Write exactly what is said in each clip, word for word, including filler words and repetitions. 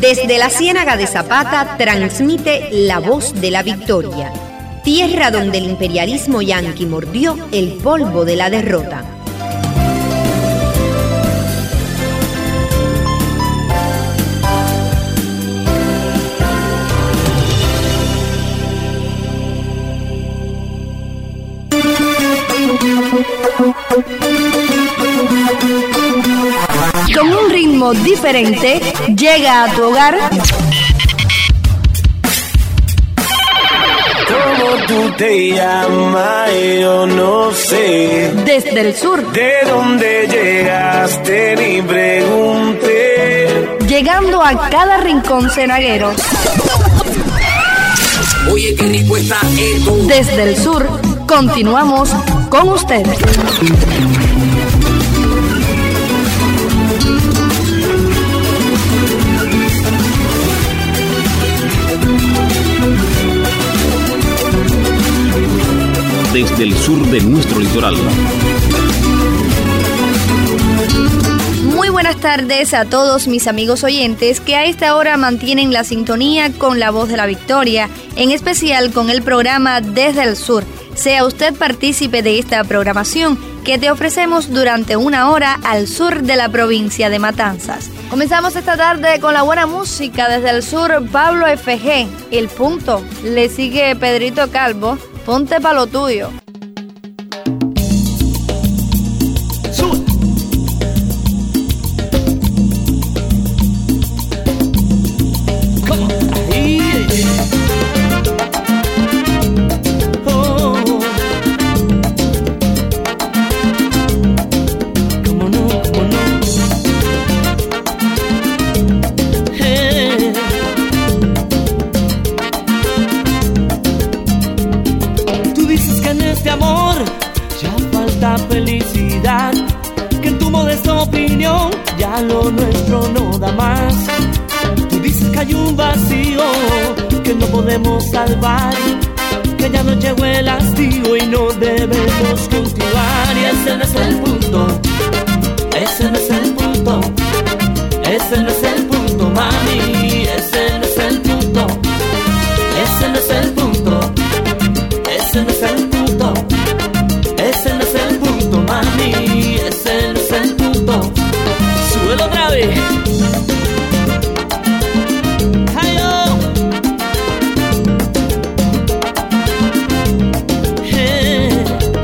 Desde la Ciénaga de Zapata transmite La Voz de la Victoria, tierra donde el imperialismo yanqui mordió el polvo de la derrota. Con un ritmo diferente, llega a tu hogar. ¿Cómo tú te llamas? Yo no sé. Desde el sur. ¿De dónde llegaste? Ni pregunté. Llegando a cada rincón cenaguero. Oye, qué rico está esto. Desde el sur, continuamos con ustedes. Desde el sur de nuestro litoral. Muy buenas tardes a todos mis amigos oyentes que a esta hora mantienen la sintonía con La Voz de la Victoria, en especial con el programa Desde el Sur. Sea usted partícipe de esta programación que te ofrecemos durante una hora al sur de la provincia de Matanzas. Comenzamos esta tarde con la buena música desde el sur. Pablo F G, El Punto. Le sigue Pedrito Calvo, Ponte pa' lo tuyo. Felicidad, que en tu modesta opinión ya lo nuestro no da más. Tú dices que hay un vacío que no podemos salvar, que ya no llegó el hastío y no debemos continuar. Y ese no es el punto, ese no es el punto, ese no es el punto, mami. Ese no es el punto, ese no es el punto, ese no es el punto. Ese no es el punto, mami, ese no es el punto. Súbelo otra vez. Ay, oh. Hey.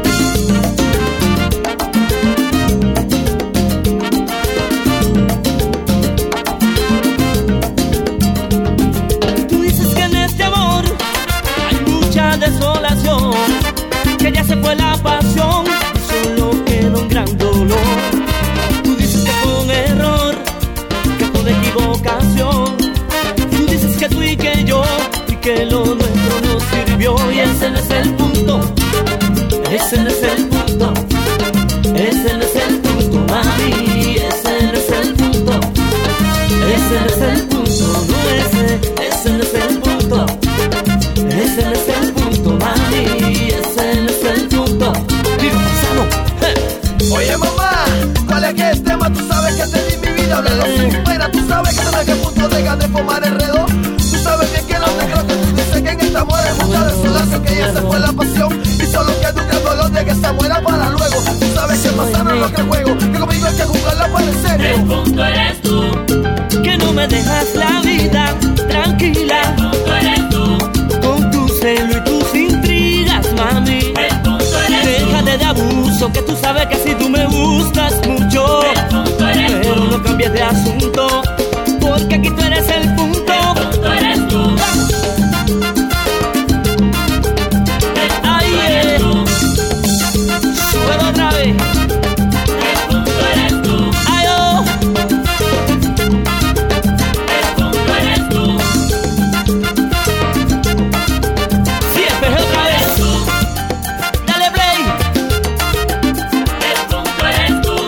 Tú dices que en este amor hay mucha desolación, que ya se fue la pasión, solo queda un gran dolor. Tú dices que fue un error, que fue de equivocación. Tú dices que tú y que yo, y que lo nuestro no sirvió. Y ese no es el punto, ese no es el punto, ese no es el punto, mami. Ese no es el punto, ese no es el punto, no ese, ese no es el punto, ese no es el punto, mami. Ese no es el punto. Digo, sano. Hey. Oye mamá, ¿cuál es que el tema? Tú sabes que te di mi vida, háblalo sin pena. Tú sabes que desde qué punto dejas de fumar enredo. Tú sabes bien que no te creo que tú dices que en esta muere mucha desolación, que ya se fue la pasión y solo queda un gran dolor de que se muera para luego. Tú sabes que pasaron lo que juego, que conmigo hay que jugarla para el serio. El punto eres tú, que no me dejas la vida tranquila. El punto eres tú, con tu celo y tus intrigas, mami. El punto eres Déjate tú, de abuso, que tú sabes que así tú me gustas mucho. El punto eres Pero tú, no cambies de asunto, porque aquí tú eres el punto. El punto eres tú. Ahí es. Súbelo otra vez. El punto eres tú. Ay, oh. El punto eres tú. Siempre es otra vez. Dale play. El punto eres tú.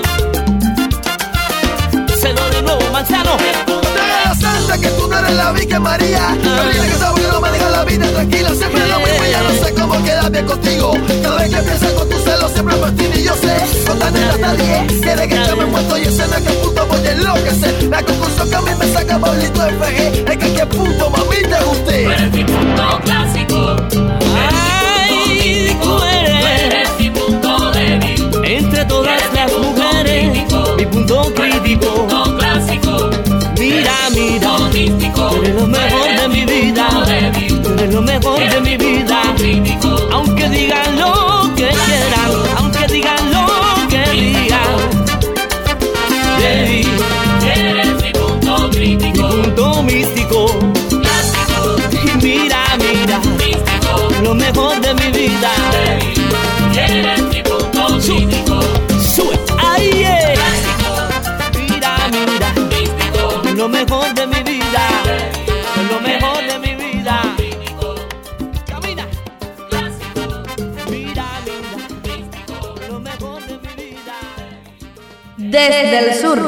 Se lo de nuevo, Manzano. Que tú no eres la Virgen María, la vida que sabes que no me deja la vida tranquila. Siempre lo mismo y ya no sé cómo quedarme contigo. Cada vez que pienso con tu celo pelo siempre Martín y yo sé. Con tan nena hasta diez, quiere que yo me muerto y ese no es que puto voy a enloquecer. La concurso que a mí me saca Pablito F G, es que qué punto mami te guste. Tú eres mi punto clásico. Ay, tú eres mi punto débil. Entre todas las mujeres, mi punto crítico. Punto clásico. Mira, mira, tú eres lo mejor de mi vida. Tú eres lo mejor de mi vida. Aunque digan lo que quieran, aunque digan lo que digan. Baby, eres mi punto crítico. Mi punto místico. Clásico. Y mira, mira, místico. Lo mejor de mi vida. Baby, eres mi punto crítico. Sube, ahí yeah. Clásico. Mira, mira, místico. Lo mejor de mi vida. Lo mejor de mi vida. Camina. Mira, mira, lo mejor de mi vida. Desde el sur.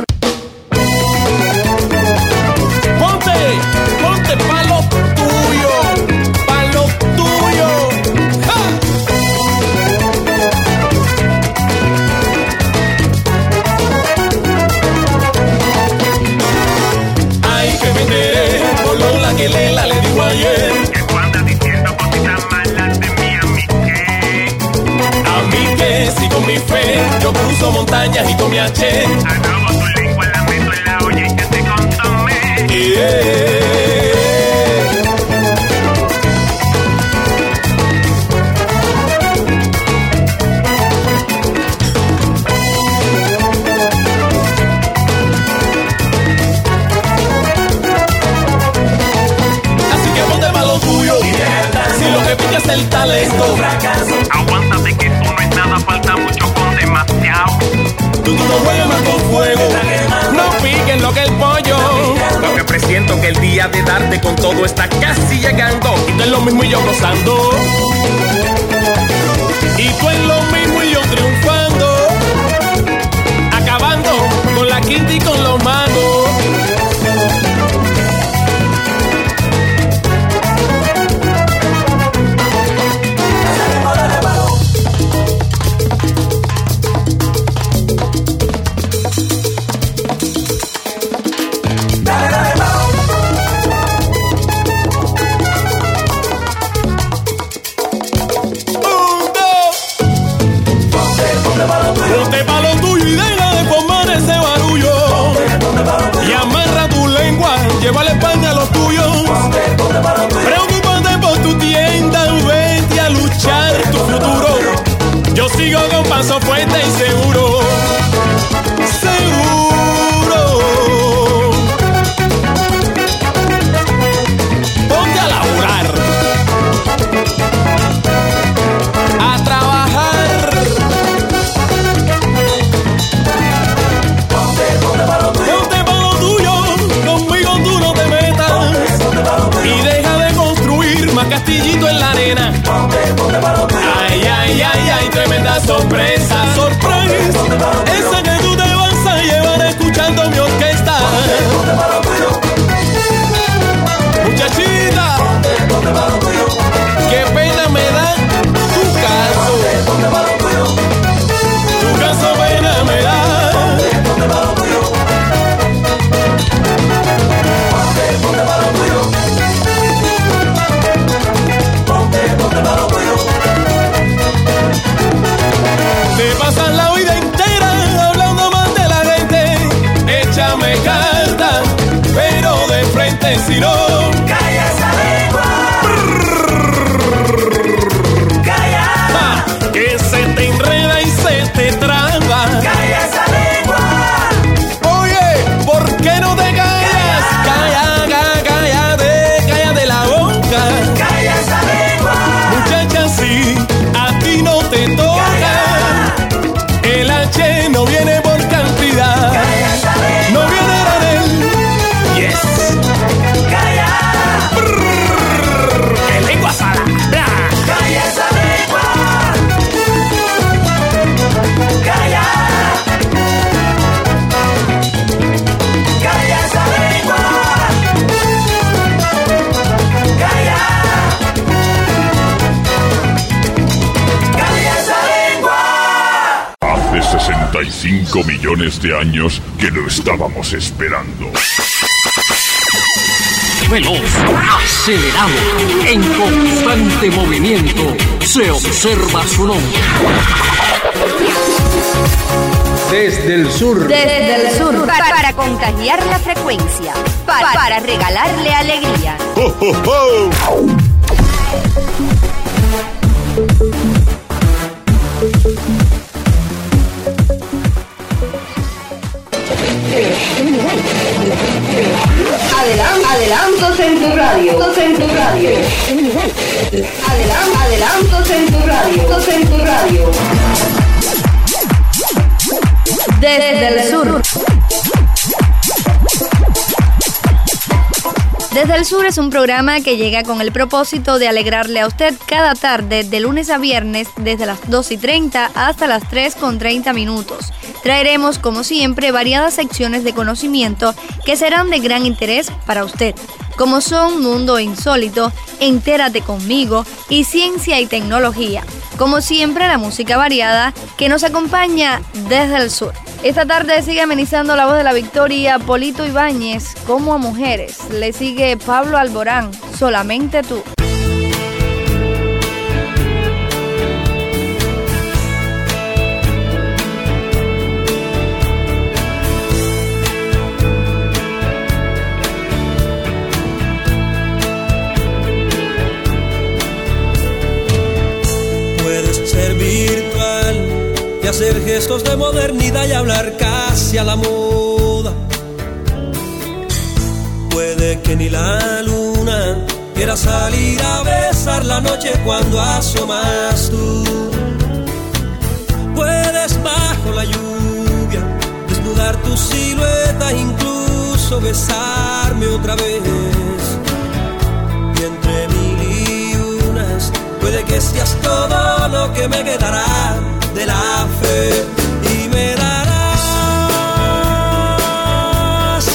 Ponte, ponte pa' lo tuyo, pa' lo tuyo. ¡Ja! Ay, que me enteré por lo la que Lela le dijo ayer. Que tú andas diciendo cositas malas de mí, a mí que. A mí que si con mi fe yo cruzo montañas y tomé H. Acabo tu lengua, la meto en la olla y que te consomé. Yeah. Así que ponte pa' lo tuyo. Si lo que pilla es el talento, Aguántate que tú no es nada, falta mucho con demasiado. tú, tú no juegues más con fuego. No piquen lo que el pollo. Lo que presiento que el día de darte con todo está casi llegando. Y tú en lo mismo y yo gozando. Y tú en lo mismo y yo triunfando. Acabando con la quinta y con los mangos. Ponte pa' lo tuyo y deja de formar ese barullo. Y amarra tu lengua, llévale pan a los tuyos. Preocúpate por tu tienda, vete a luchar tu futuro. Yo sigo con paso fuerte y seguro. Seguro. Ponte a laburar, a trabajar. Ponte pa' lo tuyo, conmigo tú no te metas. Y deja de construir más castillito en la arena. Ay, ay, ay, ay, tremenda sorpresa, sorpresa. Esa que tú te vas a llevar escuchando mi orquesta. Muchachita, qué pena me da tu caso. Tu caso pena me da. Te pasas la vida entera hablando mal de la gente. Échame carta, pero de frente si no. Calla esa lengua. Calla. Ah, que se te enreda y se te traba. Calla esa lengua. Oye, ¿por qué no te callas? Calla, calla, cállate, cállate la boca. Calla esa lengua. Muchacha, si a ti no te toca, el H no viene por cantidad, no viene de él. Yes. Calla cuarenta y cinco millones de años que lo estábamos esperando. Veloz, acelerado, en constante movimiento, se observa su nombre. Desde el sur. Desde el sur. Para, para contagiar la frecuencia. Para, para regalarle alegría. ¡Ho, ho, ho! Adelan- adelantos en tu radio. En tu radio. Adelan- adelantos en tu radio. En tu radio. Desde el sur. Desde el Sur es un programa que llega con el propósito de alegrarle a usted cada tarde, de lunes a viernes, desde las dos y treinta hasta las tres con treinta minutos. Traeremos, como siempre, variadas secciones de conocimiento que serán de gran interés para usted, como son Mundo Insólito, Entérate Conmigo y Ciencia y Tecnología. Como siempre, la música variada que nos acompaña desde el sur. Esta tarde sigue amenizando la voz de la victoria Polito Ibáñez, Como a Mujeres. Le sigue Pablo Alborán, Solamente Tú. Puedes ser virtual y hacer gestos de modernidad y hablar casi a la moda. Puede que ni la luna quiera salir a besar la noche cuando asomas tú. Puedes bajo la lluvia desnudar tu silueta, incluso besarme otra vez. Y entre mil y unas puede que seas todo lo que me quedará de la fe y me darás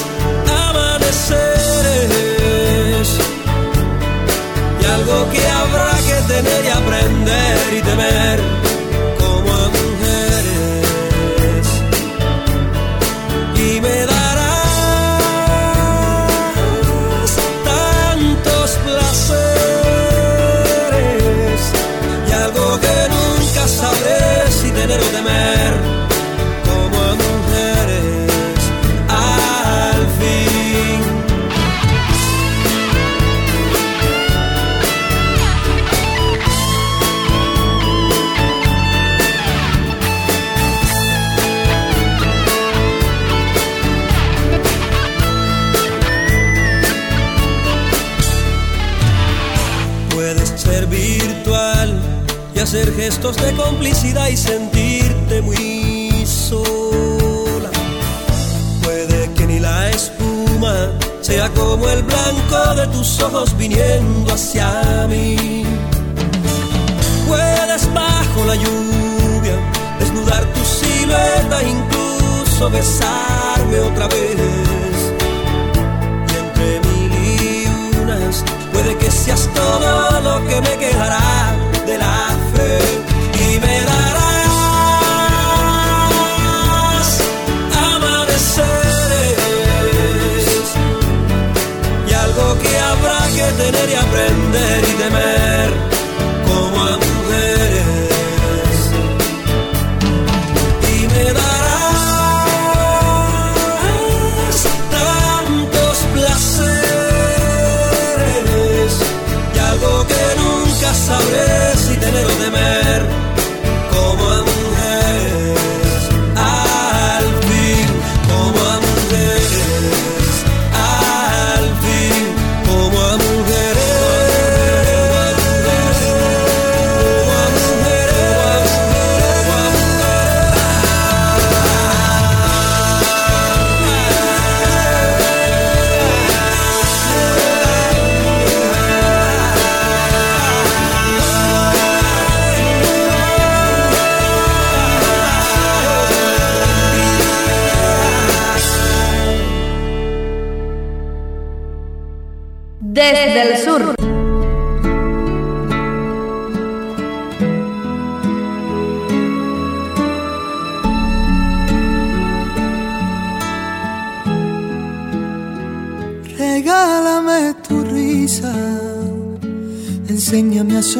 amaneceres y algo que habrá que tener y aprender y temer como a mujeres y me darás tantos placeres y algo que nunca sabré si tener o temer como a mujeres al fin. Puedes ser virtual y hacer gestos de complicidad y sentirte muy sola. Puede que ni la espuma sea como el blanco de tus ojos viniendo hacia mí. Puedes bajo la lluvia desnudar tu silueta, incluso besarme otra vez. Y entre mil y unas puede que seas todo lo que me quedará de la fe y me darás amaneceres y algo que habrá que tener y aprender y temer como a mujeres y me darás tantos placeres y algo que nunca sabré si tener o temer como a mujeres al fin, como a mujeres al fin, como a mujeres, como a mujeres, como a Desde el sur. sonrisa, enséñame a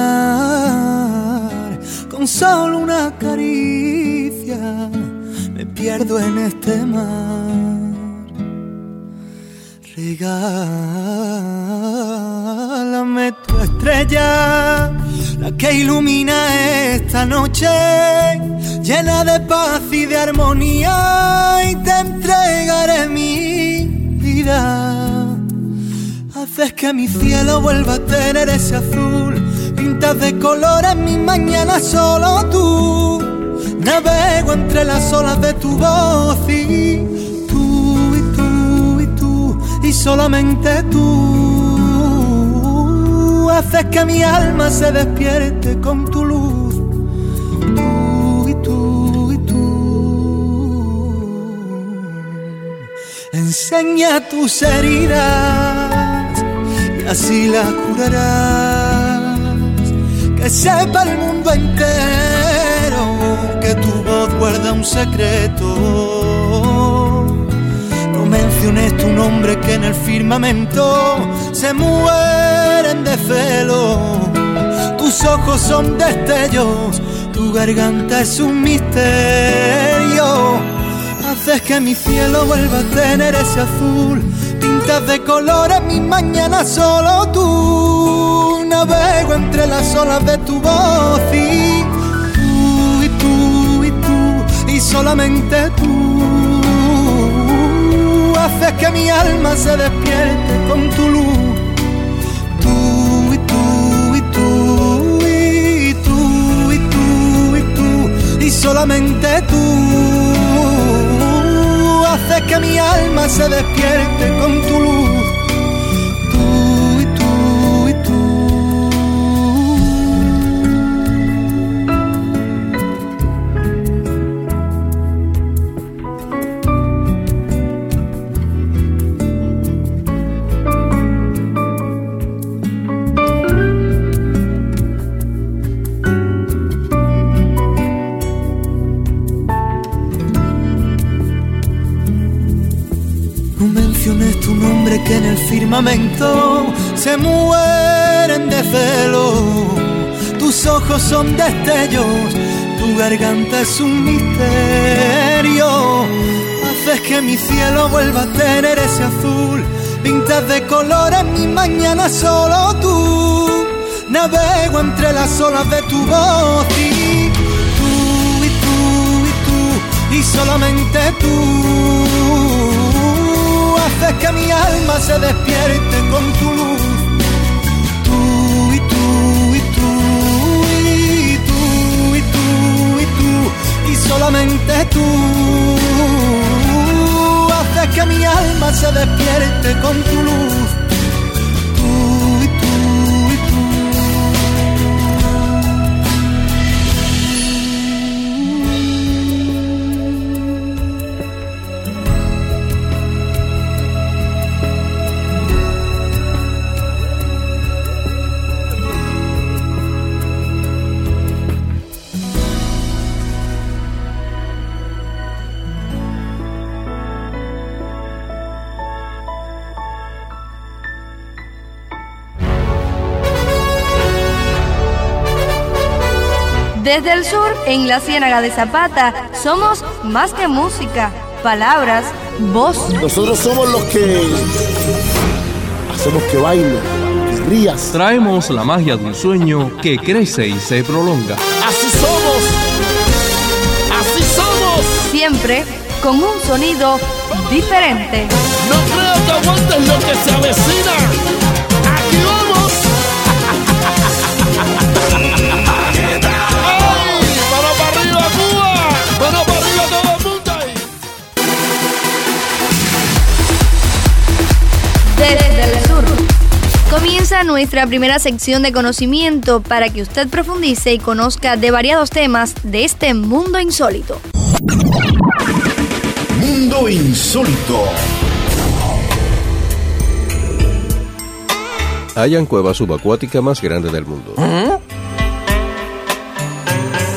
soñar con solo una caricia. Me pierdo en este mar. Regálame tu estrella, la que ilumina esta noche, llena de paz y de armonía, y te entregaré mi vida. Haces que mi cielo vuelva a tener ese azul, pintas de colores mis mañanas solo tú. Navego entre las olas de tu voz y tú, y tú, y tú, y solamente tú. Haces que mi alma se despierte con tu luz. Tú, y tú, y tú. Enseña tus heridas y así las curarás. Que sepa el mundo entero que tu voz guarda un secreto. No menciones tu nombre que en el firmamento se mueren de celo. Tus ojos son destellos, tu garganta es un misterio. Haces que mi cielo vuelva a tener ese azul, pintas de colores mis mañanas solo tú. Navego entre las olas de tu voz y tú, y tú, y tú, y solamente tú. Haces que mi alma se despierte con tu luz. Tú, y tú, y tú, y tú, y tú, y tú, y solamente tú. Haces que mi alma se despierte con tu luz. Tu nombre que en el firmamento se mueren de celo. Tus ojos son destellos, tu garganta es un misterio. Haces que mi cielo vuelva a tener ese azul, pintas de colores mis mañanas solo tú. Navego entre las olas de tu voz y tú, y tú, y tú, y solamente tú. Haces que mi alma se despierte con tu luz. Tú, y tú, y tú, y tú, y tú, y tú, y solamente tú. Haces que mi alma se despierte con tu luz. Tú, y tú, y tú. Desde el sur, en la Ciénaga de Zapata, somos más que música, palabras, voz. Nosotros somos los que hacemos que baile, que rías. Traemos la magia de un sueño que crece y se prolonga. ¡Así somos! ¡Así somos! Siempre con un sonido diferente. No creo que aguantes lo que se avecina. ¡Aquí vamos! Desde el sur comienza nuestra primera sección de conocimiento para que usted profundice y conozca de variados temas de este mundo insólito. Mundo insólito. Hallan cueva subacuática más grande del mundo. ¿Mm?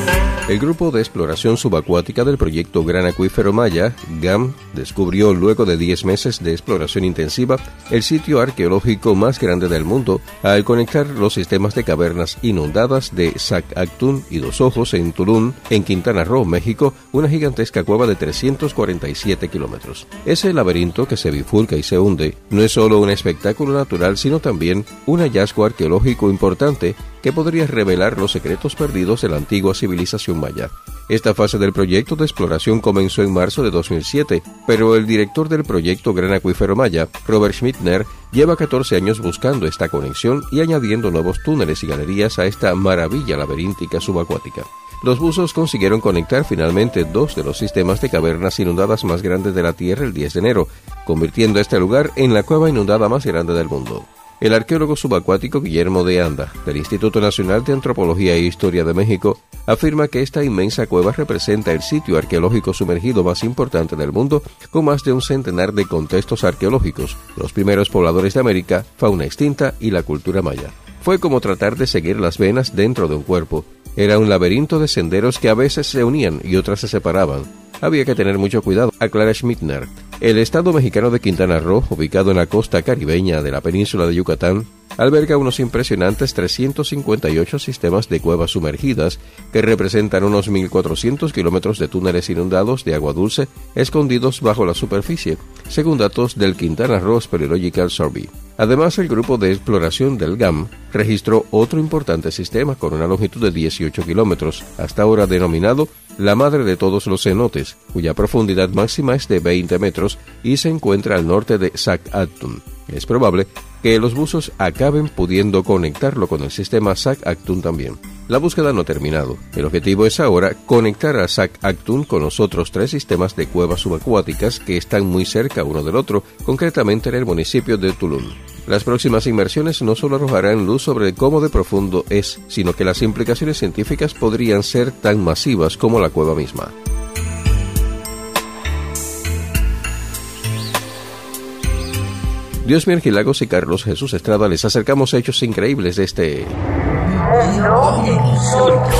El Grupo de Exploración Subacuática del Proyecto Gran Acuífero Maya, GAM, descubrió luego de diez meses de exploración intensiva el sitio arqueológico más grande del mundo al conectar los sistemas de cavernas inundadas de Sac-Actun y Dos Ojos en Tulum, en Quintana Roo, México, una gigantesca cueva de trescientos cuarenta y siete kilómetros. Ese laberinto que se bifurca y se hunde no es solo un espectáculo natural, sino también un hallazgo arqueológico importante que podría revelar los secretos perdidos de la antigua civilización maya. Esta fase del proyecto de exploración comenzó en marzo de dos mil siete, pero el director del proyecto Gran Acuífero Maya, Robert Schmittner, lleva catorce años buscando esta conexión y añadiendo nuevos túneles y galerías a esta maravilla laberíntica subacuática. Los buzos consiguieron conectar finalmente dos de los sistemas de cavernas inundadas más grandes de la Tierra el diez de enero, convirtiendo este lugar en la cueva inundada más grande del mundo. El arqueólogo subacuático Guillermo de Anda, del Instituto Nacional de Antropología e Historia de México, afirma que esta inmensa cueva representa el sitio arqueológico sumergido más importante del mundo, con más de un centenar de contextos arqueológicos, los primeros pobladores de América, fauna extinta y la cultura maya. Fue como tratar de seguir las venas dentro de un cuerpo. Era un laberinto de senderos que a veces se unían y otras se separaban. Había que tener mucho cuidado, aclara Schmittner. El estado mexicano de Quintana Roo, ubicado en la costa caribeña de la península de Yucatán, alberga unos impresionantes trescientos cincuenta y ocho sistemas de cuevas sumergidas que representan unos mil cuatrocientos kilómetros de túneles inundados de agua dulce escondidos bajo la superficie, según datos del Quintana Roo Speleological Survey. Además, el grupo de exploración del GAM registró otro importante sistema con una longitud de dieciocho kilómetros, hasta ahora denominado la madre de todos los cenotes, cuya profundidad máxima es de veinte metros y se encuentra al norte de Sac-Actun. Es probable que los buzos acaben pudiendo conectarlo con el sistema Sac-Actun también. La búsqueda no ha terminado. El objetivo es ahora conectar a Sac-Actun con los otros tres sistemas de cuevas subacuáticas que están muy cerca uno del otro, concretamente en el municipio de Tulum. Las próximas inmersiones no solo arrojarán luz sobre cómo de profundo es, sino que las implicaciones científicas podrían ser tan masivas como la cueva misma. Dios Mier Gilagos y Carlos Jesús Estrada les acercamos hechos increíbles de este... Mundo insólito.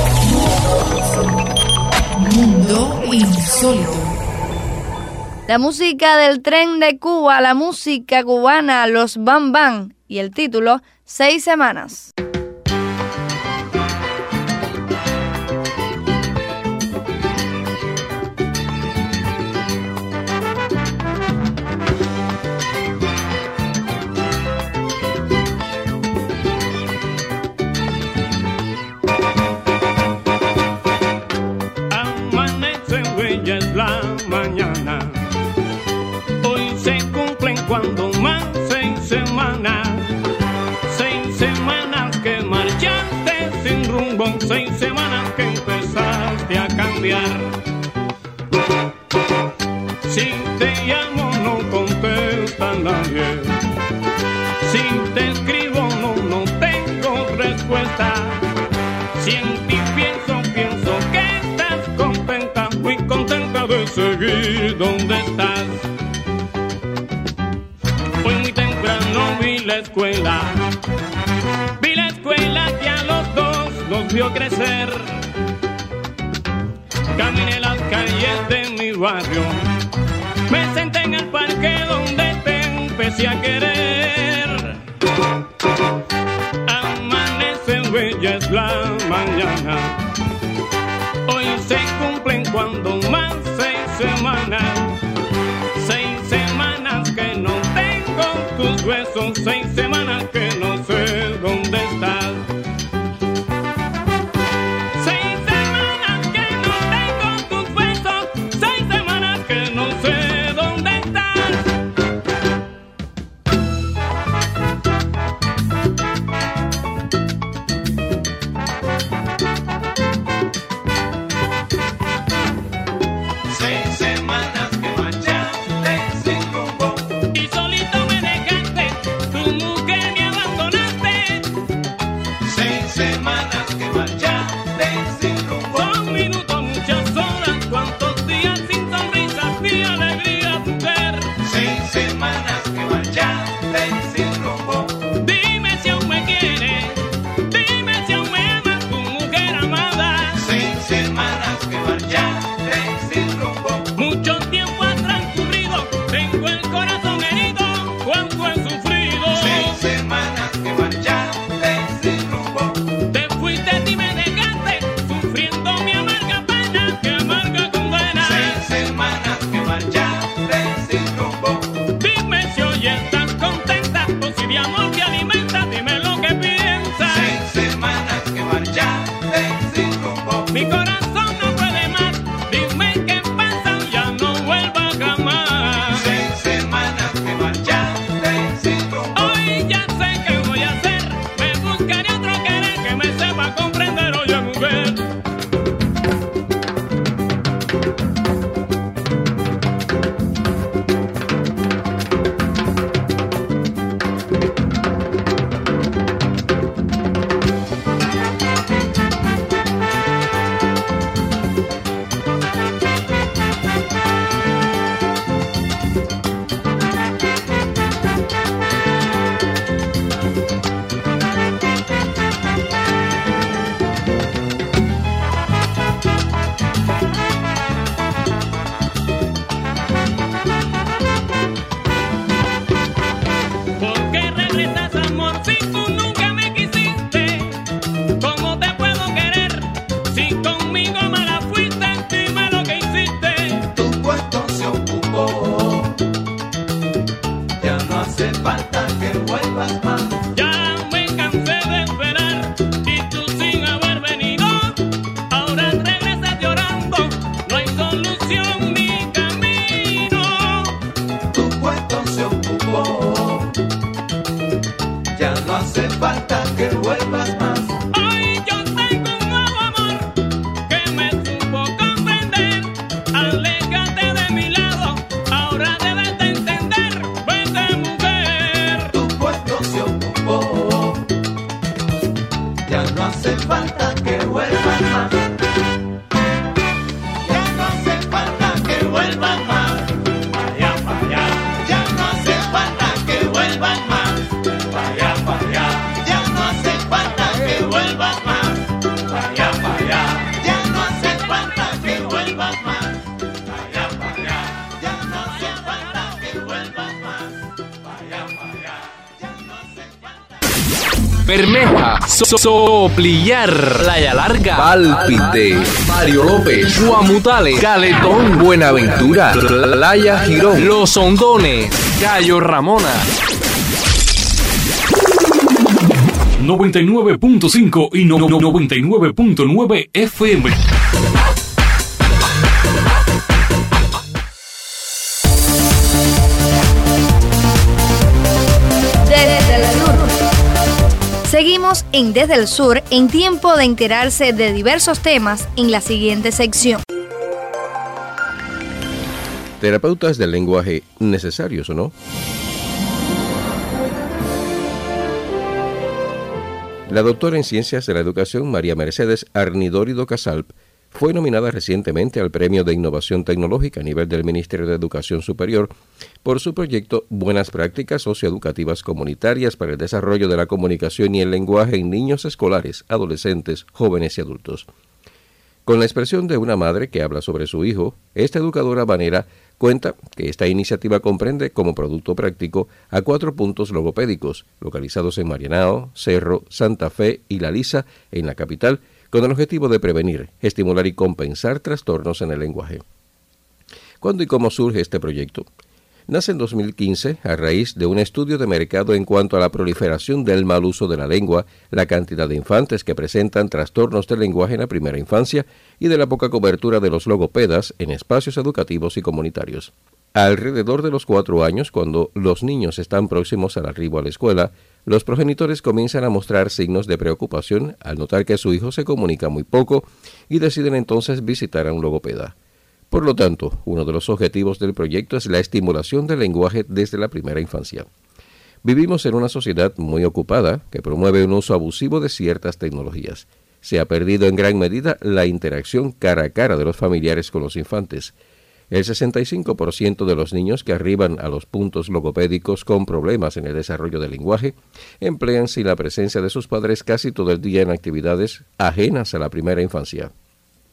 Mundo insólito. La música del tren de Cuba, la música cubana, los Bam Bam y el título, Seis Semanas. La mañana, hoy se cumplen cuando más seis semanas, seis semanas que marchaste sin rumbo, seis semanas que empezaste a cambiar. Si te llamo no contesta nadie, si te escribo no, no tengo respuesta, si en ti pienso, pienso que estás contenta, muy contenta de seguir donde estás. Hoy muy temprano vi la escuela, vi la escuela que a los dos nos vio crecer. Caminé las calles de mi barrio, me senté en el parque donde te empecé a querer. Amanece bella es la mañana, hoy se cumplen cuando más seis semanas, seis semanas que no tengo tus besos, seis semanas que no sé dónde estás. Seis semanas que no tengo tus besos, seis semanas que no sé dónde estás. semanas que marchaste sin rumbo. Mucho tiempo ha transcurrido, tengo el corazón herido, cuánto he sufrido. Seis semanas que marchaste sin rumbo. Te fuiste y me dejaste, sufriendo mi amarga pena, que amarga condena. Seis semanas que marchaste sin rumbo. Dime si hoy estás contenta, o si de amor te alimentas, dime lo que piensas. Seis semanas que marchaste sin rumbo. Mi corazón no puede más, dime qué pasa, ya no vuelva jamás. Seis semanas que marchaste sin rumbo. Hoy ya sé qué voy a hacer, me buscaré otro querer que me sepa comprender, oye mujer. ¿Por qué regresas, amor, si tú nunca me quisiste? ¿Cómo te puedo querer si conmigo mala fuiste? Dime lo que hiciste. Tu puesto se ocupó. Ya no hace falta que vuelvas más. Ya me cansé de esperar y tú sin haber venido. Ahora regresas llorando, no hay solución ni camino. Tu puesto se ocupó. Ya no hace falta que vuelvas más. Hoy yo tengo un nuevo amor que me supo comprender. Aléjate de mi lado, ahora debes de entender. Vete, mujer. Tu puesto se ocupó. Ya no hace falta que vuelvas más. Ya no hace falta que vuelvas más. Vaya, vaya. Ya no hace falta que vuelvas más. Vaya, vaya. Ya no hace falta que vuelvas más. Vaya, vaya. Ya no hace falta que vuelvas más. Vaya, vaya. Ya no hace falta que vuelvas más. Vaya, vaya. Ya no hace falta. Bermeja, so- Soplillar, Playa Larga, Pálpite, Mario López, Guamutales, Caletón, Buenaventura, Playa Girón, Los Hondones, Cayo Ramona. noventa y nueve punto cinco y no- no- noventa y nueve punto nueve F M. Desde el sur. Seguimos en Desde el Sur en tiempo de enterarse de diversos temas en la siguiente sección. Terapeutas del lenguaje, ¿necesarios o no? La doctora en Ciencias de la Educación, María Mercedes Arnidórido Casalp, fue nominada recientemente al Premio de Innovación Tecnológica a nivel del Ministerio de Educación Superior por su proyecto Buenas Prácticas Socioeducativas Comunitarias para el Desarrollo de la Comunicación y el Lenguaje en Niños Escolares, Adolescentes, Jóvenes y Adultos. Con la expresión de una madre que habla sobre su hijo, esta educadora habanera cuenta que esta iniciativa comprende como producto práctico a cuatro puntos logopédicos, localizados en Marianao, Cerro, Santa Fe y La Lisa, en la capital, con el objetivo de prevenir, estimular y compensar trastornos en el lenguaje. ¿Cuándo y cómo surge este proyecto? Nace en dos mil quince a raíz de un estudio de mercado en cuanto a la proliferación del mal uso de la lengua, la cantidad de infantes que presentan trastornos del lenguaje en la primera infancia y de la poca cobertura de los logopedas en espacios educativos y comunitarios. Alrededor de los cuatro años, cuando los niños están próximos al arribo a la escuela, los progenitores comienzan a mostrar signos de preocupación al notar que su hijo se comunica muy poco y deciden entonces visitar a un logopeda. Por lo tanto, uno de los objetivos del proyecto es la estimulación del lenguaje desde la primera infancia. Vivimos en una sociedad muy ocupada que promueve un uso abusivo de ciertas tecnologías. Se ha perdido en gran medida la interacción cara a cara de los familiares con los infantes. El sesenta y cinco por ciento de los niños que arriban a los puntos logopédicos con problemas en el desarrollo del lenguaje emplean sin la presencia de sus padres casi todo el día en actividades ajenas a la primera infancia.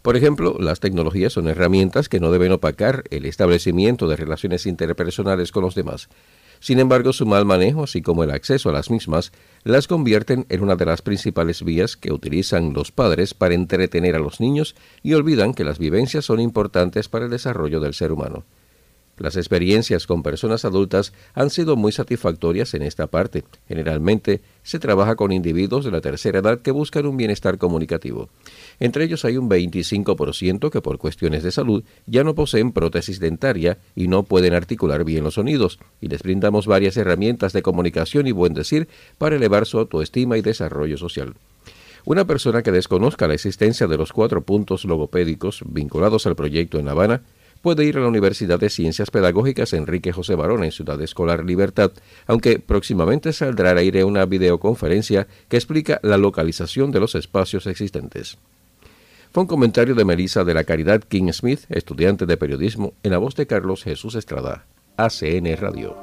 Por ejemplo, las tecnologías son herramientas que no deben opacar el establecimiento de relaciones interpersonales con los demás. Sin embargo, su mal manejo, así como el acceso a las mismas, las convierten en una de las principales vías que utilizan los padres para entretener a los niños y olvidan que las vivencias son importantes para el desarrollo del ser humano. Las experiencias con personas adultas han sido muy satisfactorias en esta parte. Generalmente se trabaja con individuos de la tercera edad que buscan un bienestar comunicativo. Entre ellos hay un veinticinco por ciento que por cuestiones de salud ya no poseen prótesis dentaria y no pueden articular bien los sonidos, y les brindamos varias herramientas de comunicación y buen decir para elevar su autoestima y desarrollo social. Una persona que desconozca la existencia de los cuatro puntos logopédicos vinculados al proyecto en La Habana puede ir a la Universidad de Ciencias Pedagógicas Enrique José Barón en Ciudad Escolar Libertad, aunque próximamente saldrá al aire una videoconferencia que explica la localización de los espacios existentes. Fue un comentario de Melissa de la Caridad King Smith, estudiante de periodismo, en la voz de Carlos Jesús Estrada, A C N Radio.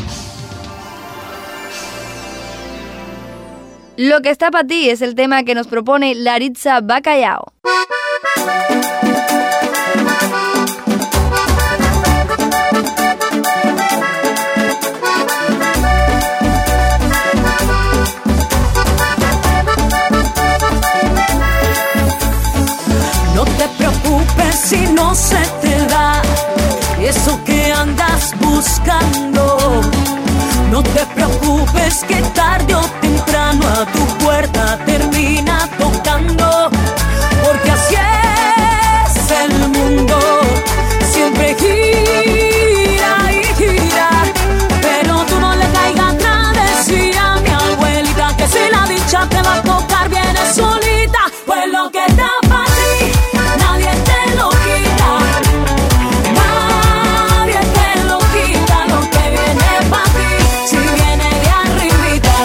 Lo que está para ti es el tema que nos propone Laritza Bacallao. No te preocupes si no se te da eso que andas buscando. No te preocupes que tarde o temprano a tu puerta termina tocando. Porque así es el mundo, siempre gira y gira. Pero tú no le caigas nada, decía mi abuelita, que si la dicha te va a tocar viene solita. Pues lo que está para ti, nadie te lo quita. Nadie te lo quita, lo que viene para ti, si viene de arribita.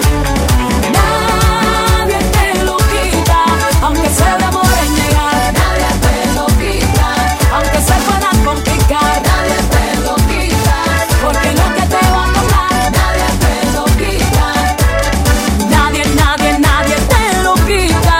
Nadie te lo quita, aunque se demore en llegar. Nadie te lo quita, aunque se pueda complicar. Nadie te lo quita, porque lo que te va a tocar, nadie te lo quita. Nadie, nadie, nadie te lo quita.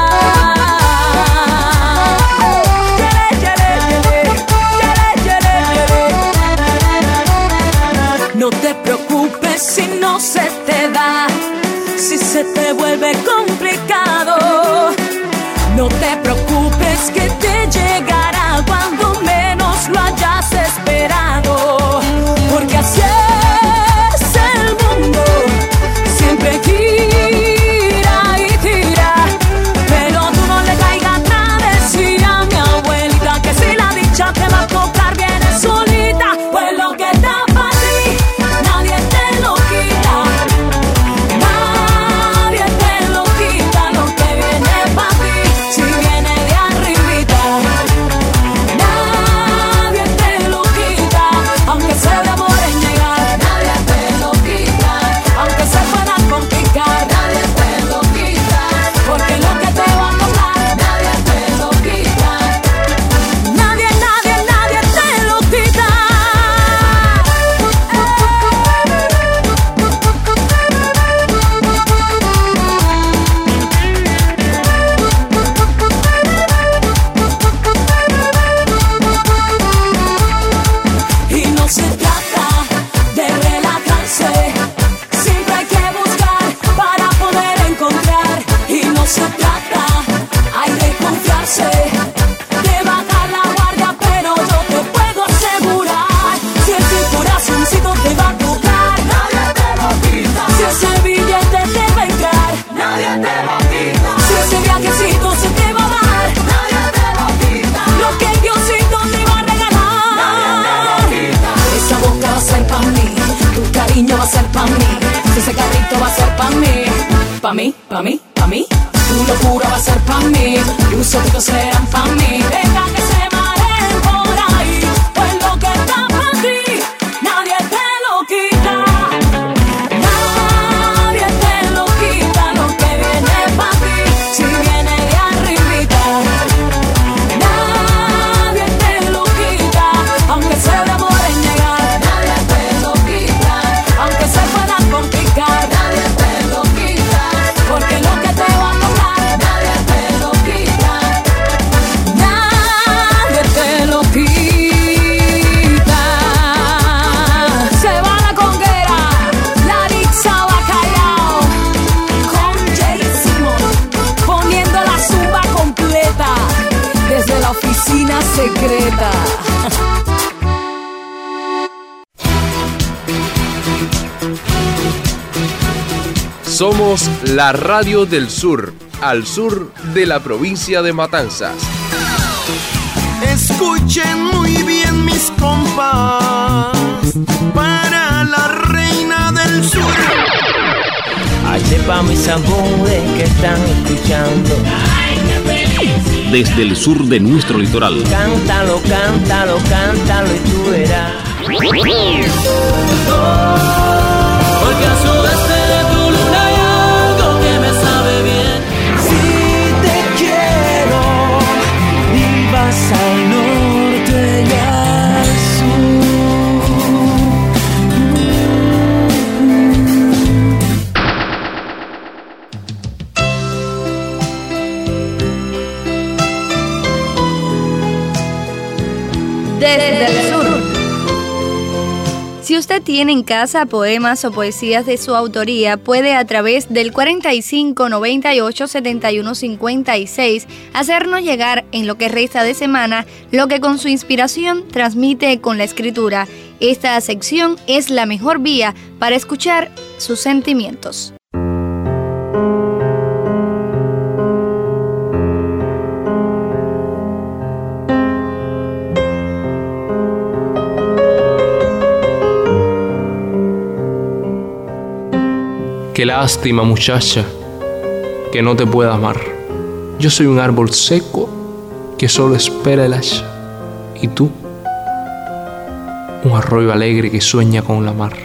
No te preocupes si no se te da, si se te vuelve complicado. No te preocupes que te llegará cuando menos lo hayas esperado. Porque así es el mundo, siempre gira y gira. Pero tú no le caigas nada, decía mi abuelita, que si la dicha te va a tocar viene solita. Pues lo que está para ti, nadie te lo quita. Nadie te lo quita, lo que viene para ti, si viene de arribita. Nadie te lo quita, aunque se demore en llegar. Nadie te lo quita, aunque se pueda complicar. Nadie te lo quita, porque lo que te va a tocar, nadie te lo quita. Nadie, nadie, nadie te lo quita. Y no se trata de relajarse, siempre hay que buscar para poder encontrar. Y no se trata, hay de confiarse, de bajar la guardia, pero yo te puedo asegurar, si ese corazoncito te va a tocar, nadie te lo quita. Si ese billete te va a entrar, nadie te lo quita. Si ese viajecito se te va a dar, nadie te lo quita. Lo que Diosito te va a regalar, nadie te lo quita. Esa boca va a ser pa' mí, tu cariño va a ser pa' mí, ese carrito va a ser pa' mí, pa' mí, pa' mí, pa' mí. Tu locura va a ser pa' mí, tus ojitos serán pa' mí. Deja que se mareen por ahí, pues lo que está pa' ti, nadie te lo quita. Nadie te lo quita, lo que viene pa' ti, si viene de arribita. Nadie te lo quita, aunque se demore en llegar. Nadie te lo quita, aunque se pueda complicar. Nadie te lo quita, porque lo que te va a tocar, nadie te lo quita. oficina secreta. Somos la Radio del Sur, al sur de la provincia de Matanzas. Escuchen muy bien mis compas, para la reina del sur. Este pa' mis amores que están escuchando. Desde el sur de nuestro litoral. Cántalo, cántalo, cántalo y tú verás. Porque a sudeste de tu luna hay algo que me sabe bien. Si te quiero y vas al norte y al sur. Desde el sur. Si usted tiene en casa poemas o poesías de su autoría, puede a través del cuarenta y cinco, noventa y ocho, setenta y uno, cincuenta y seis hacernos llegar en lo que resta de semana lo que con su inspiración transmite con la escritura. Esta sección es la mejor vía para escuchar sus sentimientos. Qué lástima, muchacha, que no te pueda amar. Yo soy un árbol seco que solo espera el hacha. Y tú, un arroyo alegre que sueña con la mar.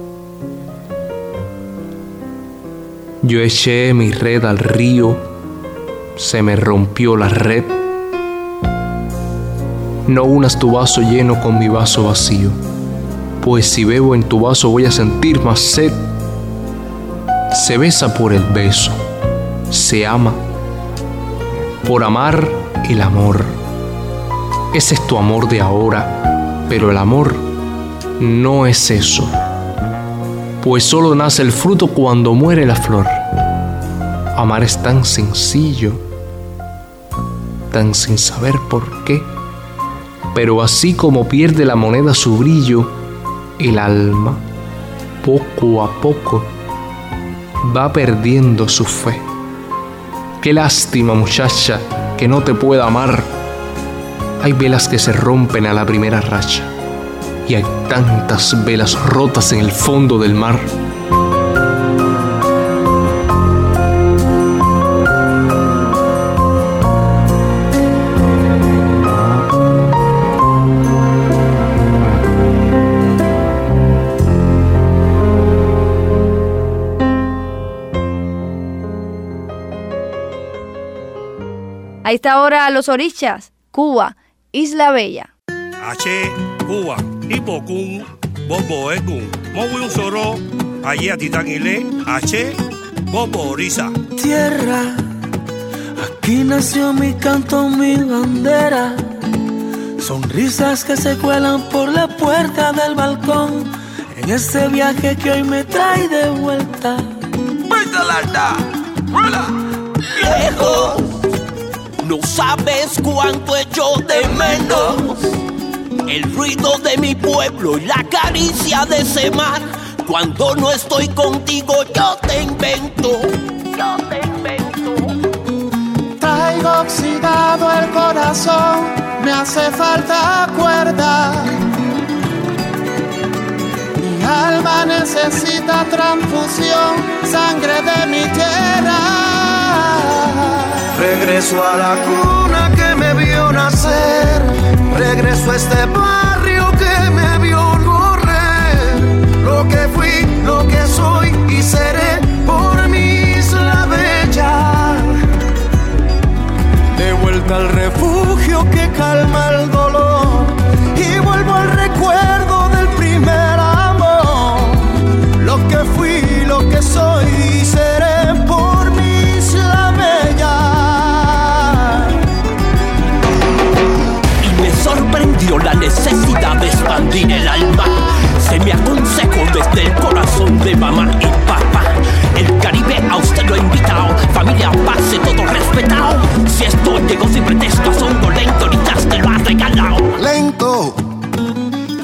Yo eché mi red al río, se me rompió la red. No unas tu vaso lleno con mi vaso vacío, pues si bebo en tu vaso voy a sentir más sed. Se besa por el beso, se ama por amar el amor. Ese es tu amor de ahora, pero el amor no es eso, pues solo nace el fruto cuando muere la flor. Amar es tan sencillo, tan sin saber por qué, pero así como pierde la moneda su brillo, el alma, poco a poco, va perdiendo su fe. Qué lástima, muchacha, que no te pueda amar. Hay velas que se rompen a la primera racha, y hay tantas velas rotas en el fondo del mar. A esta hora, Los Orichas, Cuba, Isla Bella. H, Cuba, Hipocún, Bobo Ecún, Mowi Soro, allí a Titanile, H, Bobo Orisa. Tierra, aquí nació mi canto, mi bandera. Sonrisas que se cuelan por la puerta del balcón. En este viaje que hoy me trae de vuelta. Lejos, no sabes cuánto echo de menos el ruido de mi pueblo y la caricia de ese mar. Cuando no estoy contigo yo te invento, yo te invento. Traigo oxidado el corazón, me hace falta cuerda. Mi alma necesita transfusión, sangre de mi tierra. Regreso a la cuna que me vio nacer, regreso a este barrio que me vio correr. Lo que fui, lo que soy y seré por mi Isla Bella. De vuelta al refugio que calma el dolor y vuelvo al recuerdo del primer amor. Lo que fui, lo que soy y seré por mi Isla Bella. Sorprendió la necesidad de expandir el alma. Se me aconsejó desde el corazón de mamá y papá. El Caribe a usted lo ha invitado, familia, pase, todo respetado. Si esto llegó sin pretexto, a son dolento ni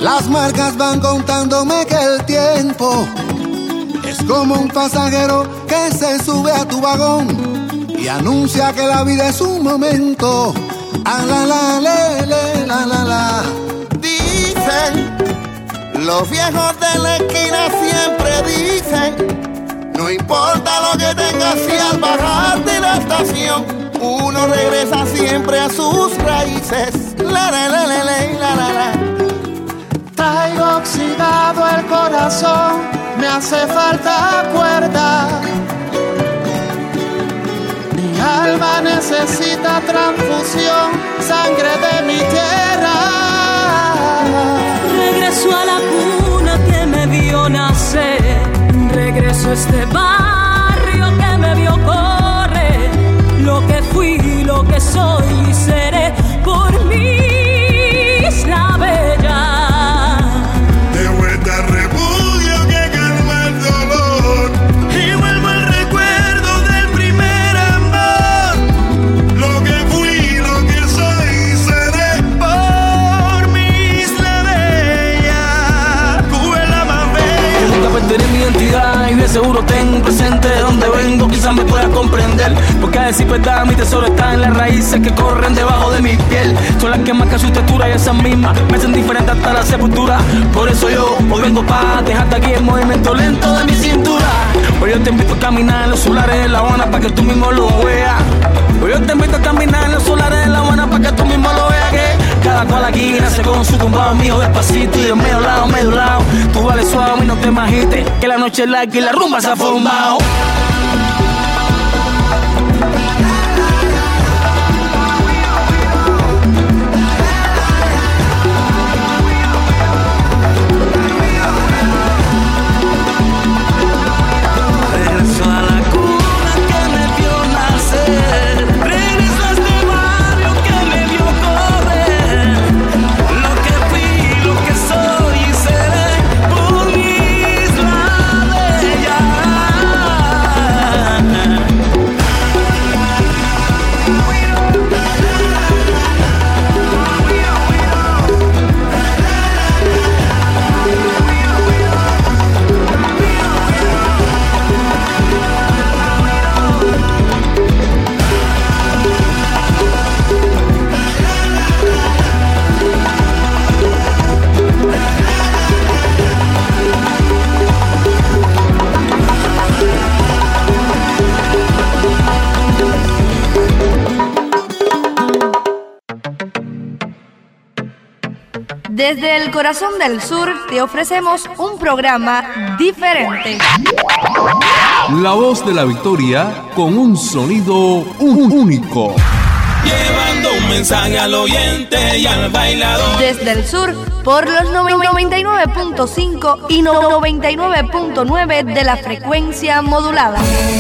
Las marcas van contándome que el tiempo es como un pasajero que se sube a tu vagón y anuncia que la vida es un momento. Ah, la, la, le, le, la, la, la. Dicen, los viejos de la esquina siempre dicen, no importa lo que tengas si al bajar de la estación uno regresa siempre a sus raíces. La, la, la, la, la, la, la, la. Traigo oxidado el corazón, me hace falta cuerda. Mi alma necesita transfusión, sangre de mi tierra. Regreso a la cuna que me vio nacer, regreso a este barrio que me vio correr. Lo que fui, lo que soy y seré por mi isla bella. De vuelta al repudio que calma el dolor y vuelvo al recuerdo del primer amor. Lo que fui, lo que soy y seré por mi isla bella. Tú eres la más bella. Yo nunca perderé mi identidad y de seguro tengo presente de donde vengo. Quizás me puedas comprender, porque a decir verdad mi tesoro está en las raíces que corren debajo de mi piel. Son las que marcan su textura y esas mismas me hacen diferente hasta la sepultura. Por eso yo hoy vengo pa' dejarte aquí el movimiento lento de mi cintura. Hoy yo te invito a caminar en los solares de La Habana pa' que tú mismo lo veas. Hoy yo te invito a caminar en los solares de La Habana pa' que tú mismo lo veas. Que cada cual aquí nace con su tumbado mío despacito y de medio lado, medio lado. Tú vales suave y no te imagites que la noche es larga y la rumba se ha formado. Desde el corazón del sur te ofrecemos un programa diferente. La voz de la victoria con un sonido único. Llevando un mensaje al oyente y al bailador. Desde el sur, por los noventa y nueve punto cinco y noventa y nueve punto nueve de la frecuencia modulada.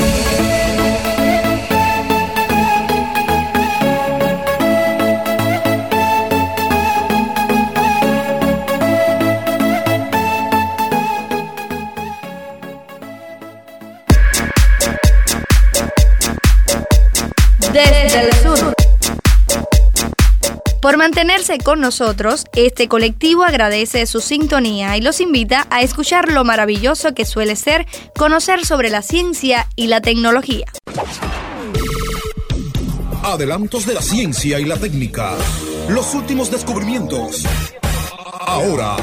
Desde el sur. Por mantenerse con nosotros, este colectivo agradece su sintonía y los invita a escuchar lo maravilloso que suele ser conocer sobre la ciencia y la tecnología. Adelantos de la ciencia y la técnica. Los últimos descubrimientos. Ahora.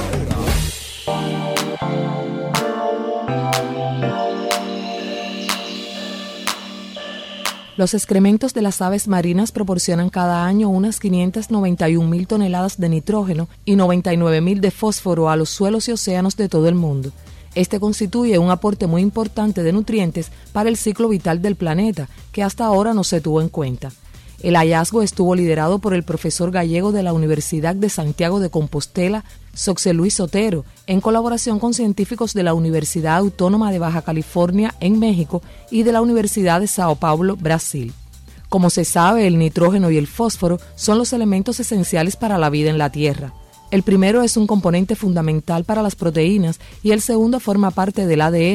Los excrementos de las aves marinas proporcionan cada año unas quinientas noventa y un mil toneladas de nitrógeno y noventa y nueve mil de fósforo a los suelos y océanos de todo el mundo. Este constituye un aporte muy importante de nutrientes para el ciclo vital del planeta, que hasta ahora no se tuvo en cuenta. El hallazgo estuvo liderado por el profesor gallego de la Universidad de Santiago de Compostela, José Luis Otero, en colaboración con científicos de la Universidad Autónoma de Baja California en México y de la Universidad de Sao Paulo, Brasil. Como se sabe, el nitrógeno y el fósforo son los elementos esenciales para la vida en la Tierra. El primero es un componente fundamental para las proteínas y el segundo forma parte del A D N,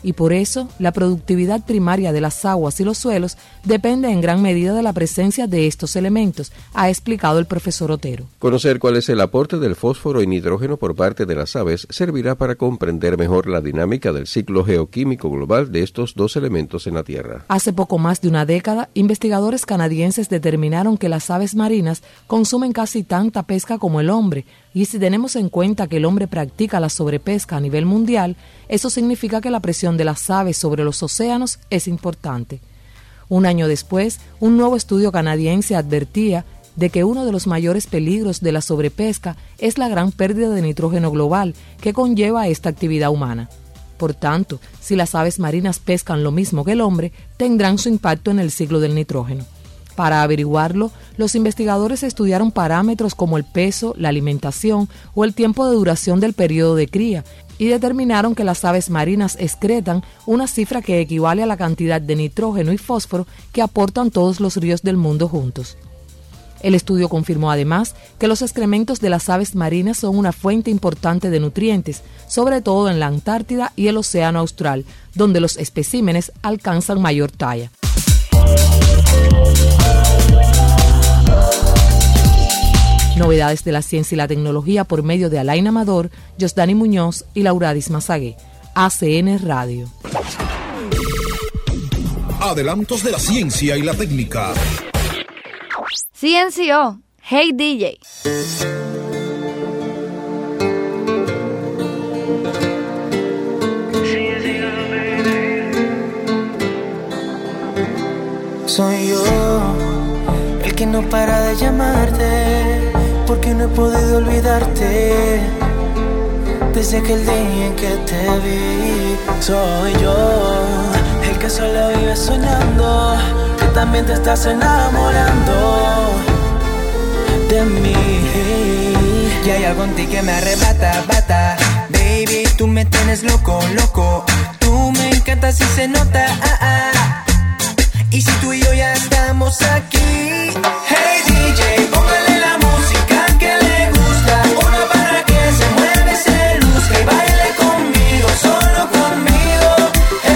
y por eso la productividad primaria de las aguas y los suelos depende en gran medida de la presencia de estos elementos, ha explicado el profesor Otero. Conocer cuál es el aporte del fósforo y nitrógeno por parte de las aves servirá para comprender mejor la dinámica del ciclo geoquímico global de estos dos elementos en la Tierra. Hace poco más de una década, investigadores canadienses determinaron que las aves marinas consumen casi tanta pesca como el hombre, y si tenemos en cuenta que el hombre practica la sobrepesca a nivel mundial, eso significa que la presión de las aves sobre los océanos es importante. Un año después, un nuevo estudio canadiense advertía de que uno de los mayores peligros de la sobrepesca es la gran pérdida de nitrógeno global que conlleva esta actividad humana. Por tanto, si las aves marinas pescan lo mismo que el hombre, tendrán su impacto en el ciclo del nitrógeno. Para averiguarlo, los investigadores estudiaron parámetros como el peso, la alimentación o el tiempo de duración del periodo de cría y determinaron que las aves marinas excretan una cifra que equivale a la cantidad de nitrógeno y fósforo que aportan todos los ríos del mundo juntos. El estudio confirmó además que los excrementos de las aves marinas son una fuente importante de nutrientes, sobre todo en la Antártida y el Océano Austral, donde los especímenes alcanzan mayor talla. Novedades de la ciencia y la tecnología por medio de Alain Amador, Josdani Muñoz y Lauradis Mazagué. A C N Radio. Adelantos de la ciencia y la técnica. C N C O, Hey D J. Soy yo el que no para de llamarte, porque no he podido olvidarte desde aquel día en que te vi. Soy yo el que solo vive soñando que también te estás enamorando de mí. Y hay algo en ti que me arrebata, bata. Baby, tú me tienes loco, loco. Tú me encantas y se nota, ah, ah. Y si tú y yo ya estamos aquí, hey D J, póngale la música que le gusta, una para que se mueve, se luzca y baile conmigo, solo conmigo.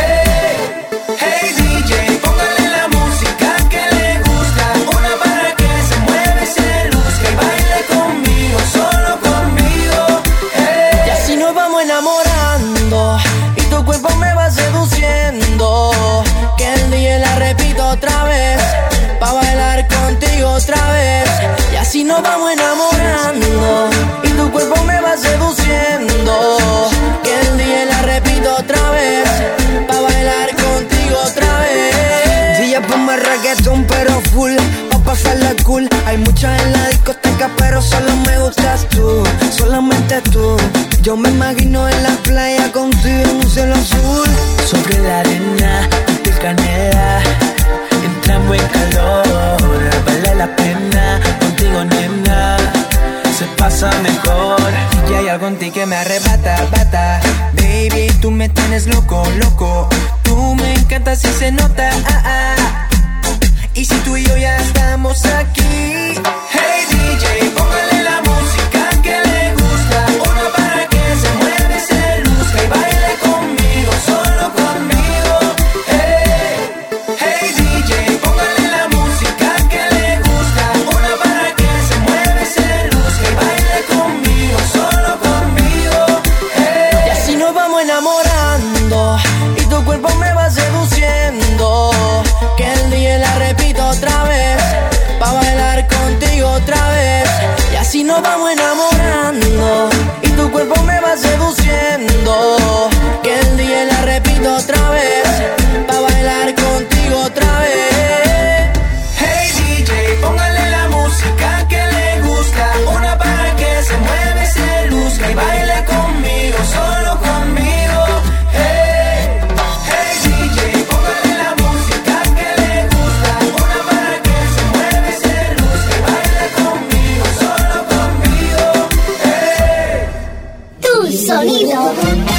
Hey, hey D J, póngale la música que le gusta, una para que se mueve, se luzca y baile conmigo, solo conmigo. Hey. Y así nos vamos enamorando y tu cuerpo me va seduciendo, que el día la repito otra vez, pa' bailar contigo otra vez. Y así nos vamos enamorando y tu cuerpo me va seduciendo, que el día la repito otra vez, pa' bailar contigo otra vez. Día ponme reggaetón pero full, pa' pasarla cool. Hay muchas en la discoteca pero solo me gustas tú, solamente tú. Yo me imagino en la playa contigo en un cielo azul, sobre la arena, piel canela, entramos en calor, vale la pena, contigo nena, se pasa mejor. Y hay algo en ti que me arrebata, bata. Baby, tú me tienes loco, loco. Tú me encantas y se nota, ah, ah. Y si tú y yo ya estamos aquí, hey D J, póngale la música que le gusta, una para que se mueve, se luzca y baile conmigo, solo conmigo. Hey, hey D J, póngale la música que le gusta, una para que se mueve, se luzca y baile conmigo, solo conmigo. Hey. Y así nos vamos enamorando y tu cuerpo me va seduciendo, que el día la repito otra vez, pa' bailar contigo otra vez. Y así nos vamos enamorando y tu cuerpo me va seduciendo, que el día la repito otra vez, pa' bailar contigo otra vez. Hey D J, póngale la música que le gusta, una para que se mueve, se luzca y baile conmigo, solo conmigo. Hey, hey D J, póngale la música que le gusta, una para que se mueve, se luzca y baile conmigo, solo conmigo. Hey. Tu sonido.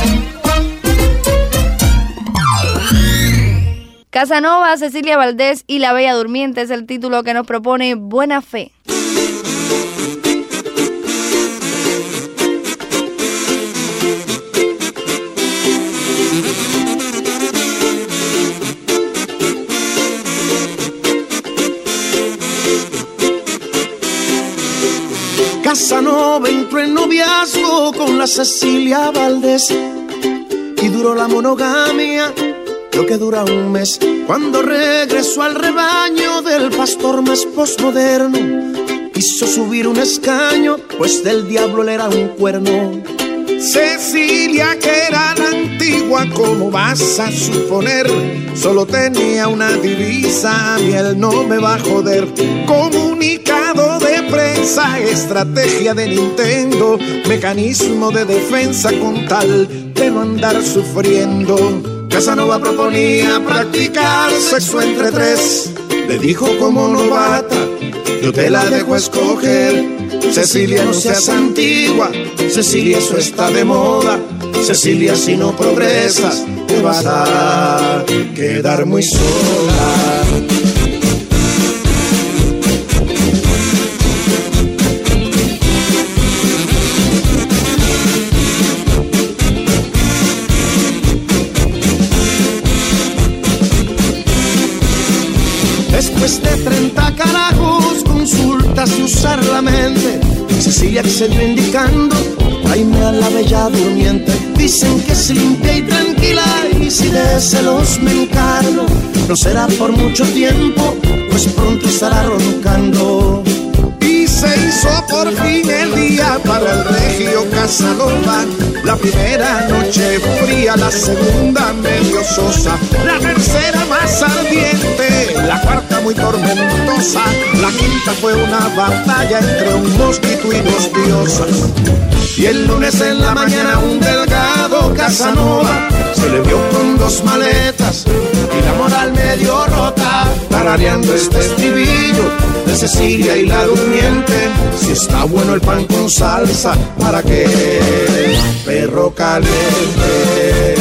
Casanova, Cecilia Valdés y La Bella Durmiente es el título que nos propone Buena Fe. Casanova entró en noviazgo con la Cecilia Valdés y duró la monogamia lo que dura un mes. Cuando regresó al rebaño del pastor más posmoderno, quiso subir un escaño, pues del diablo él era un cuerno. Cecilia, que era la antigua, ¿cómo vas a suponer? Solo tenía una divisa, a mí él no me va a joder. Comunicado de prensa, estrategia de Nintendo, mecanismo de defensa con tal de no andar sufriendo. Casanova proponía practicar sexo entre tres, le dijo como novata, yo te la dejo escoger. Cecilia, no seas antigua, Cecilia, eso está de moda. Cecilia, si no progresas, te vas a quedar muy sola. Después de treinta carajos, consultas y usar la mente, Cecilia accedió indicando, tráeme a la bella durmiente. Dicen que es limpia y tranquila, y si de celos me encargo, no será por mucho tiempo, pues pronto estará roncando. Y se hizo por fin el día para el regio Casanova. La primera noche fría, la segunda medio sosa, la tercera más ardiente, la cuarta muy tormentosa, la quinta fue una batalla entre un mosquito y dos diosas. Y el lunes en la mañana un delgado Casanova se le vio con dos maletas y la moral medio rota, tarareando este estribillo de Cecilia y la durmiente. Si está bueno el pan con salsa, ¿para qué? Perro caliente.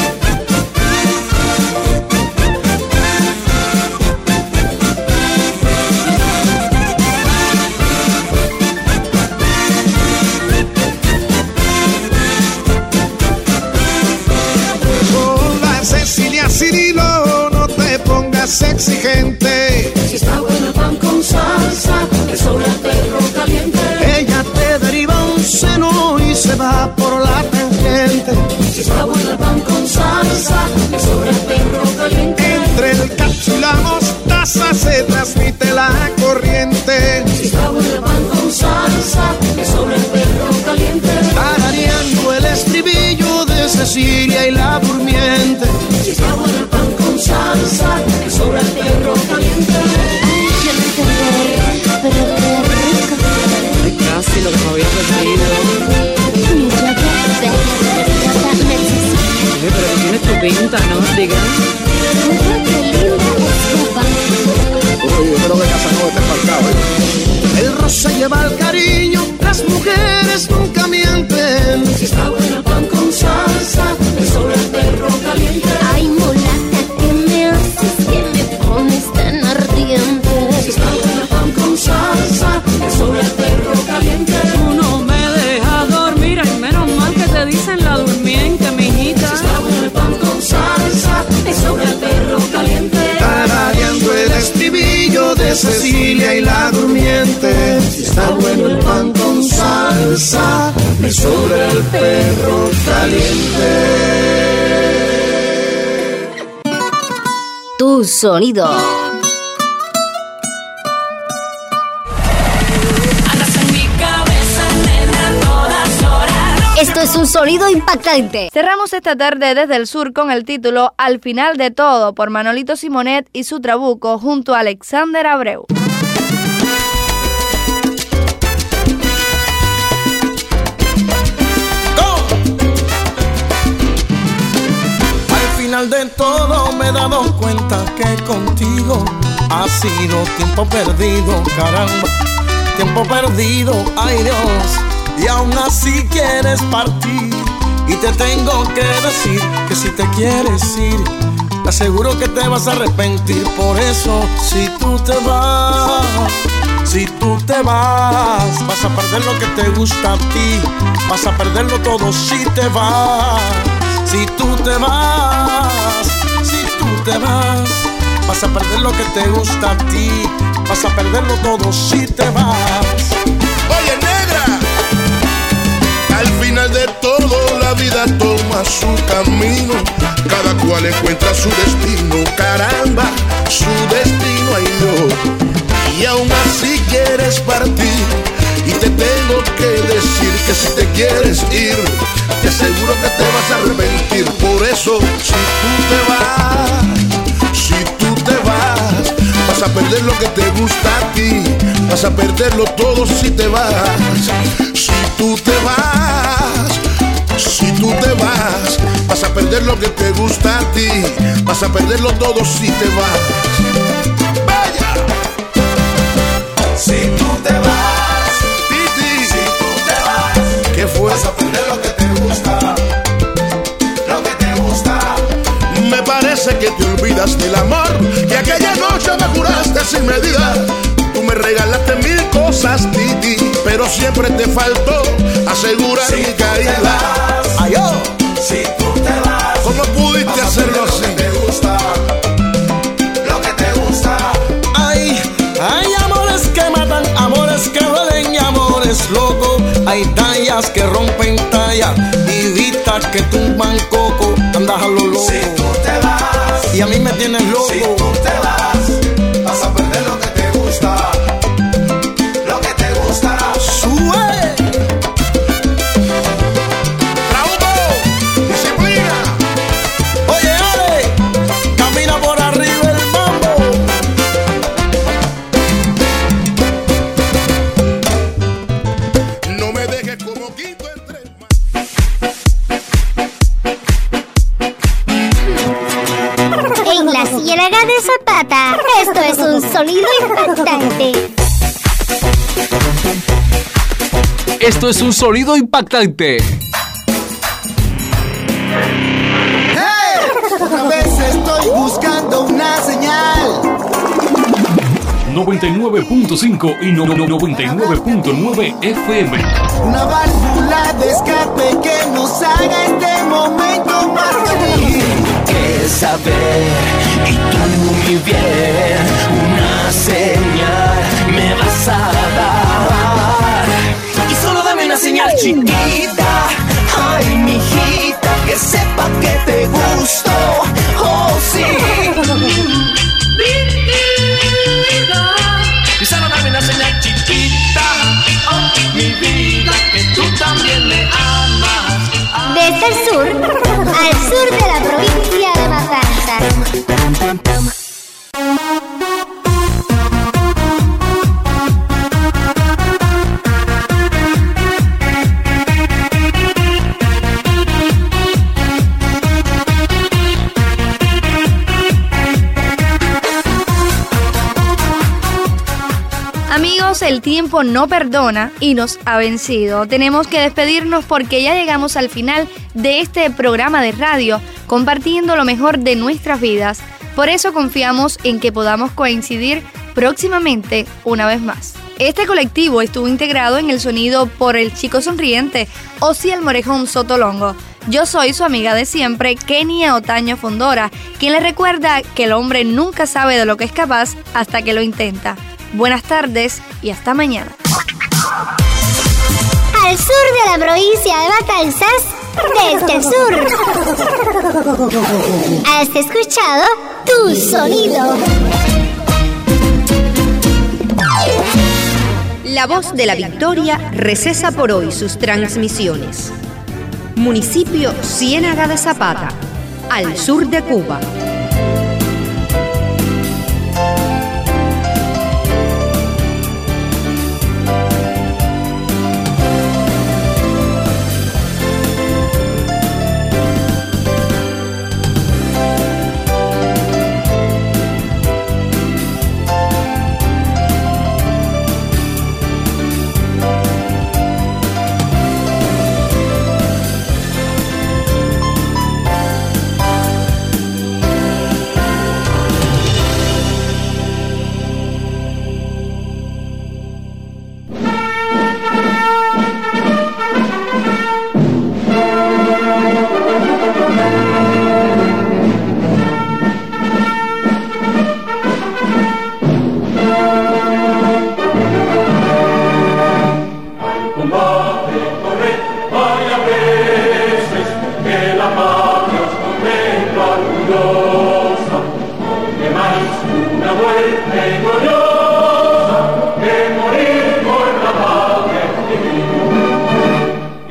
Hola Cecilia, Cirilo, no te pongas exigente. Si está bueno el pan con salsa, le sobra el perro caliente. Ella te deriva un seno y se va por la tangente. Si está bueno el pan con salsa, le sobra el perro caliente. Entre el cacho y la mostaza se transmite la corriente. Si está bueno el pan con salsa, le sobra el perro caliente. Tarareando el estribillo de Cecilia y la durmiente. Si está bueno el pan con salsa, le sobra el perro caliente. Yo no te veo, pero qué rico. Ay, casi lo que me había perdido. Mira qué bella, me necesito. Oye, pero que tienes tu pinta, ¿no? Diga. Mira qué linda escoba. Oye, yo creo que Casanova está empalcado, ¿eh? El rosa lleva el cariño, las mujeres nunca mienten. Si está bueno el pan con salsa, le sobra el perro caliente. Ay, mulata, ¿qué me haces? Que me pones tan ardiente. Si está bueno el pan con salsa, le sobra el perro caliente. Tú no me dejas dormir, ay, menos mal que te dicen la durmiente, mijita. Si está bueno el pan con salsa, le sobra el perro caliente. Tarareando el estribillo de Cecilia y la durmiente. Si está bueno el pan con salsa, me sobra el perro caliente. Tu sonido. Esto es un sonido impactante. Cerramos esta tarde desde el sur con el título Al final de todo por Manolito Simonet y su Trabuco junto a Alexander Abreu. Al final de todo me he dado cuenta que contigo ha sido tiempo perdido, caramba, tiempo perdido, ay Dios. Y aún así quieres partir y te tengo que decir que si te quieres ir, te aseguro que te vas a arrepentir. Por eso, si tú te vas, si tú te vas, vas a perder lo que te gusta a ti, vas a perderlo todo si te vas. Si tú te vas, si tú te vas, vas a perder lo que te gusta a ti, vas a perderlo todo si te vas. Oye, negra, su camino, cada cual encuentra su destino, caramba, su destino, ay Dios. Y aún así quieres partir, y te tengo que decir que si te quieres ir, te aseguro que te vas a arrepentir. Por eso, si tú te vas, si tú te vas, vas a perder lo que te gusta a ti, vas a perderlo todo si te vas. Si tú te vas, si tú te vas, vas a perder lo que te gusta a ti, vas a perderlo todo si te vas. ¡Vaya! Si tú te vas, Titi, si tú te vas, ¿qué fue? vas a perder lo que te gusta, lo que te gusta. Me parece que te olvidas del amor que aquella noche me juraste sin medida. Tú me regalaste mil cosas, Titi, pero siempre te faltó asegurar si mi tú caída. Te vas, Ay, oh. Si tú te vas, ¿cómo pudiste hacerlo así? Lo que te gusta, lo que te gusta. Ay, hay amores que matan, amores que duelen y amores locos. Hay tallas que rompen tallas y vistas que tumban coco. Andas a lo loco. Si tú te vas, y a mí me tienes loco. Si tú te vas, vas a perder lo que te gusta, lo que te gustará. Sube. ¡Bravo! ¡Disciplina! Oye, Ale, camina por arriba el mambo. No me dejes como quinto entre En la Ciénaga de Zapata, esto es un sonido impactante. Esto es un sonido impactante. ¡Hey! Otra vez estoy buscando una señal. noventa y nueve punto cinco y no- no- noventa y nueve punto nueve F M. Una válvula de escape que nos haga este momento más feliz. Que saber y tú mi bien, una señal me vas a dar. Y solo dame una señal chiquita, ay mijita, que sepa que te gusto, oh sí. Y solo dame una señal chiquita, oh mi vida, que tú también me amas. Desde el sur, al sur de la provincia de Matanzas. Amigos, el tiempo no perdona y nos ha vencido. Tenemos que despedirnos porque ya llegamos al final de este programa de radio, compartiendo lo mejor de nuestras vidas. Por eso confiamos en que podamos coincidir próximamente una vez más. Este colectivo estuvo integrado en el sonido por el chico sonriente, Osiel Morejón Sotolongo. Yo soy su amiga de siempre, Kenia Otaño Fondora, quien le recuerda que el hombre nunca sabe de lo que es capaz hasta que lo intenta. Buenas tardes y hasta mañana. Al sur de la provincia de Matanzas, desde el sur. Has escuchado Tu Sonido. La Voz de la Victoria recesa por hoy sus transmisiones. Municipio Ciénaga de Zapata, al sur de Cuba. Combate, corred, vaya veces, que la paz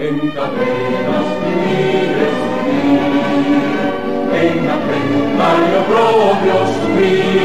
en cadenas vivir, sufrir, en aprender propio sufrir.